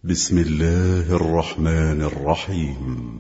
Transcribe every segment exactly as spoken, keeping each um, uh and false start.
بسم الله الرحمن الرحيم.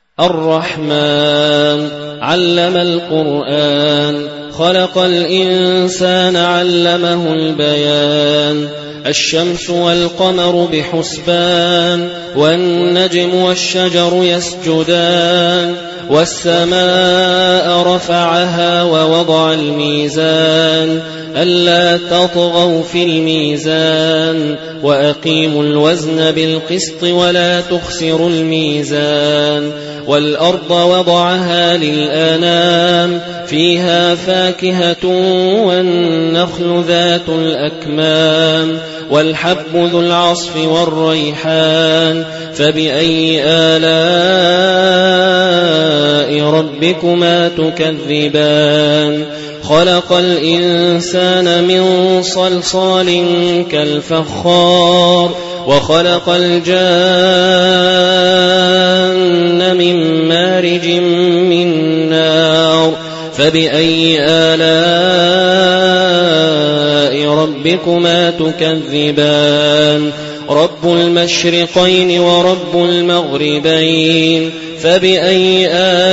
الرحمن علم القرآن، خلق الإنسان علمه البيان. الشمس والقمر بحسبان، والنجم والشجر يسجدان. والسماء رفعها ووضع الميزان، ألا تطغوا في الميزان، وأقيموا الوزن بالقسط ولا تخسروا الميزان. والأرض وضعها للأنام، فيها فاكهة والنخل ذات الأكمام، والحب ذو العصف والريحان. فبأي آلاء ربكما تكذبان؟ خلق الإنسان من صلصال كالفخار، وخلق الجان من مارج من نار. فبأي آلاء ربكما تكذبان؟ رب المشرقين ورب المغربين. فبأي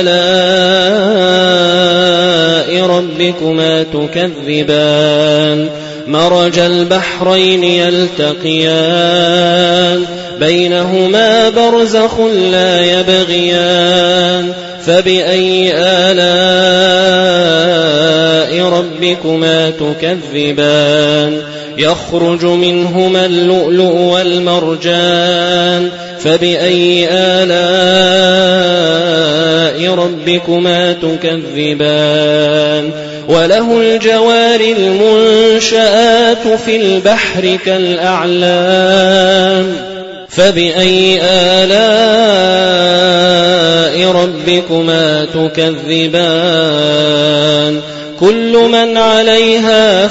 آلاء ربكما تكذبان؟ مرج البحرين يلتقيان، بينهما برزخ لا يبغيان. فبأي آلاء ربكما تكذبان؟ يخرج منهما اللؤلؤ والمرجان. فبأي آلاء ربكما تكذبان؟ وله الجوار المنشآت في البحر كالأعلام. فبأي آلاء ربكما تكذبان؟ كل من عليها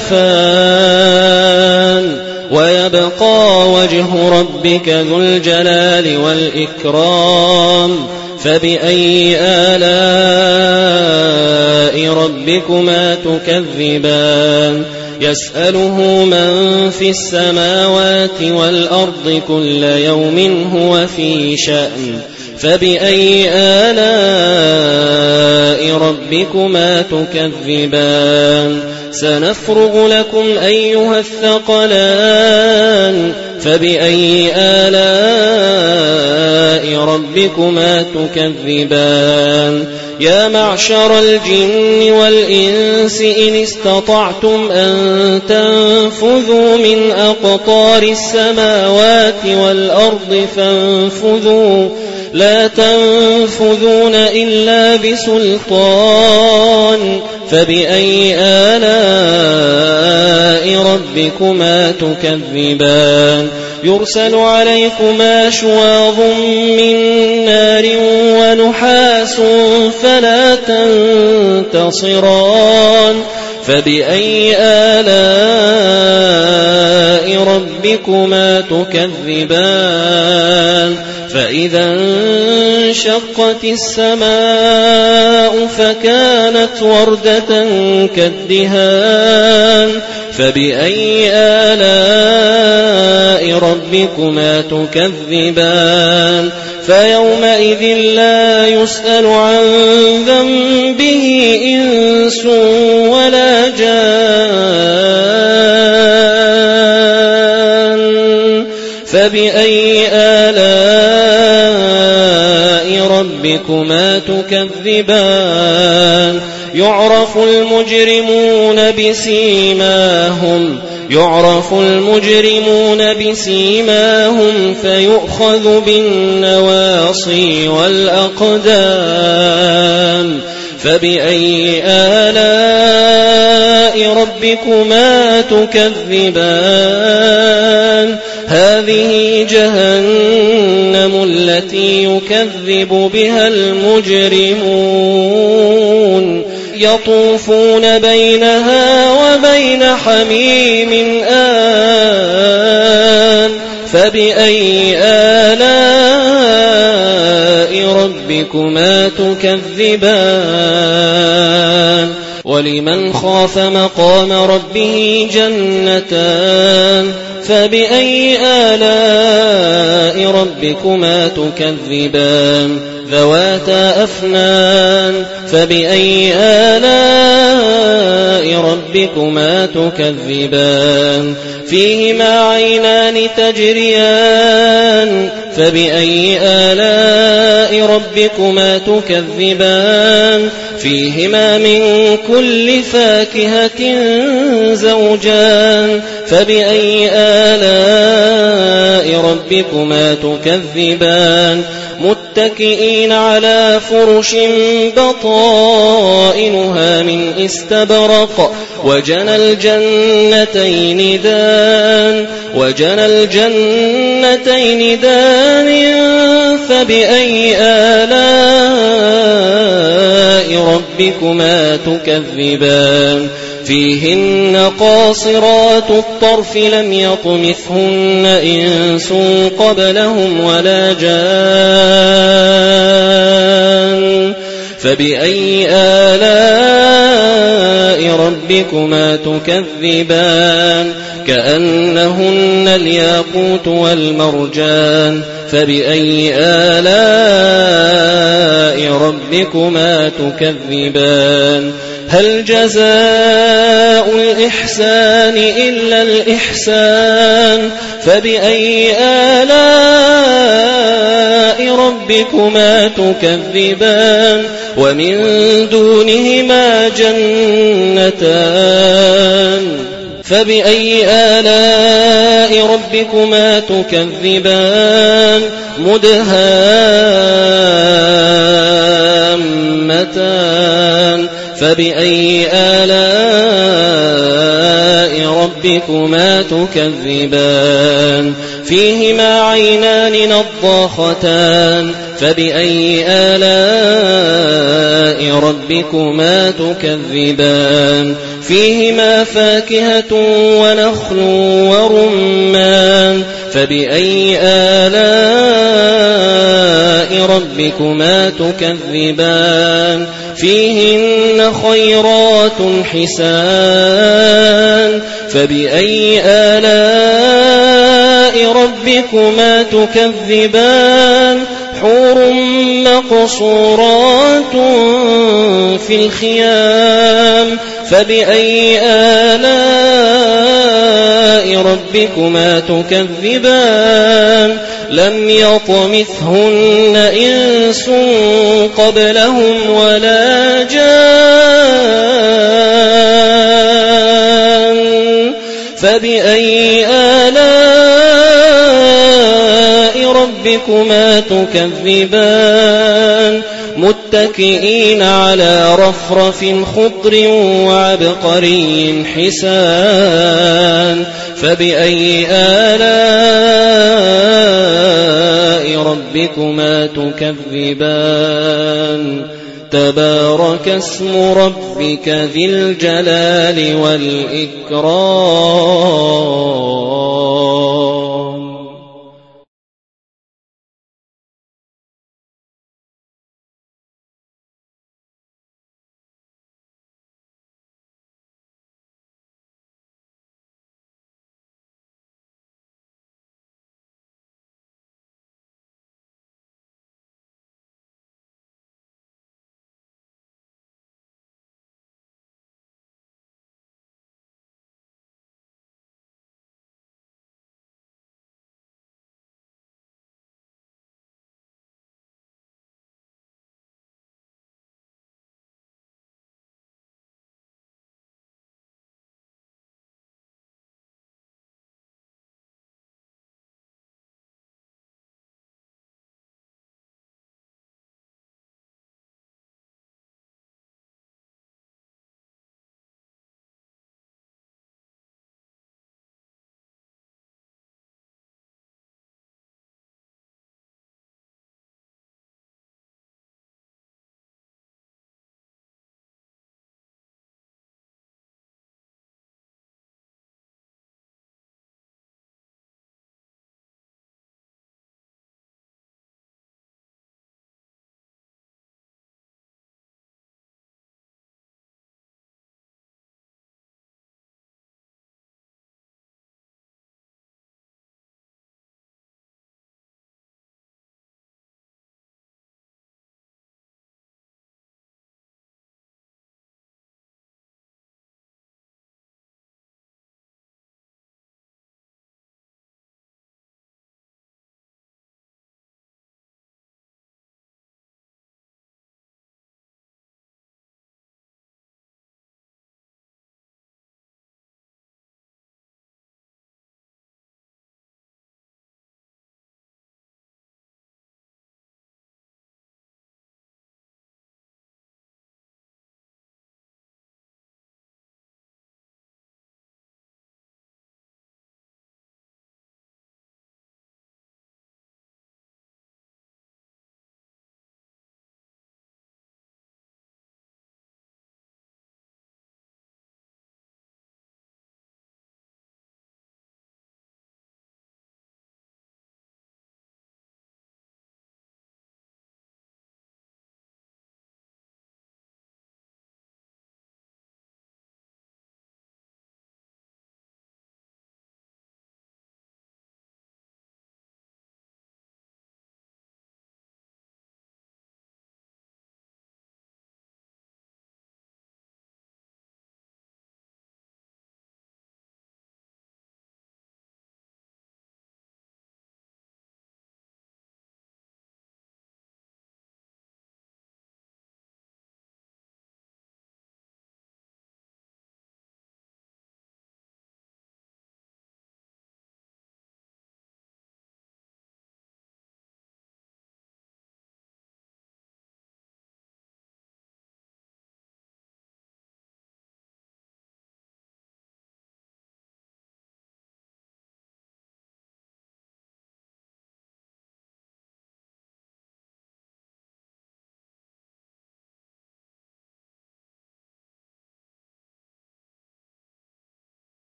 فان، ويبقى وجه ربك ذو الجلال والإكرام. فبأي آلاء ربكما تكذبان؟ يسأله من في السماوات والأرض كل يوم هو في شأن. فبأي آلاء ربكما تكذبان؟ سنفرغ لكم أيها الثقلان. فبأي آلاء ربكما تكذبان؟ يا معشر الجن والإنس إن استطعتم أن تنفذوا من أقطار السماوات والأرض فانفذوا، لا تنفذون إلا بسلطان. فبأي آلاء ربكما تكذبان؟ يرسل عليكما شواظ من نار ونحاس فلا تنتصران. فبأي آلاء ربكما تكذبان؟ فإذا انشقت السماء فكانت وردة كالدهان. فبأي آلاء ربكما تكذبان؟ فيومئذ لا يسأل عن ذنبه إنس ولا جان. فبأي آلاء ربكما تكذبان؟ يعرف المجرمون بسيماهم يعرف المجرمون بسيماهم فيؤخذ بالنواصي والأقدام. فبأي آلاء ربكما تكذبان؟ هذه جهنم التي يكذب بها المجرمون، يطوفون بينها وبين حميم آن. فبأي آلاء ربكما تكذبان؟ ولمن خاف مقام ربه جنتان. فبأي آلاء آلاء ربكما تكذبان ذواتا أفنان فبأي آلاء ربكما تكذبان فيهما عينان تجريان فبأي آلاء ربكما تكذبان فيهما من كل فاكهة زوجان فبأي آلاء ربكما تكذبان متكئين على فرش بطائنها من استبرق وجنى الجنتين دان وجنى الجنتين دان فبأي آلاء ربكما تكذبان فيهن قاصرات الطرف لم يطمثهن إنس قبلهم ولا جان فبأي آلاء ربكما تكذبان كأنهن الياقوت والمرجان فبأي آلاء ربكما تكذبان هل جزاء الإحسان إلا الإحسان فبأي آلاء ربكما تكذبان ومن دونهما جنتان فبأي آلاء ربكما تكذبان مدهامتان فبأي آلاء ربكما تكذبان فيهما عينان نضاختان فبأي آلاء ربكما تكذبان فيهما فاكهة ونخل ورمان فبأي آلاء ربكما تكذبان فيهن خيرات حسان فبأي آلاء ربكما تكذبان حور مقصورات في الخيام فبأي آلاء ربكما تكذبان لم يطمثهن إنس قبلهم ولا جان فبأي آلاء ربكما تكذبان متكئين على رفرف خضر وعبقري حسان فبأي آلاء ربكما تكذبان تبارك اسم ربك ذي الجلال والإكرام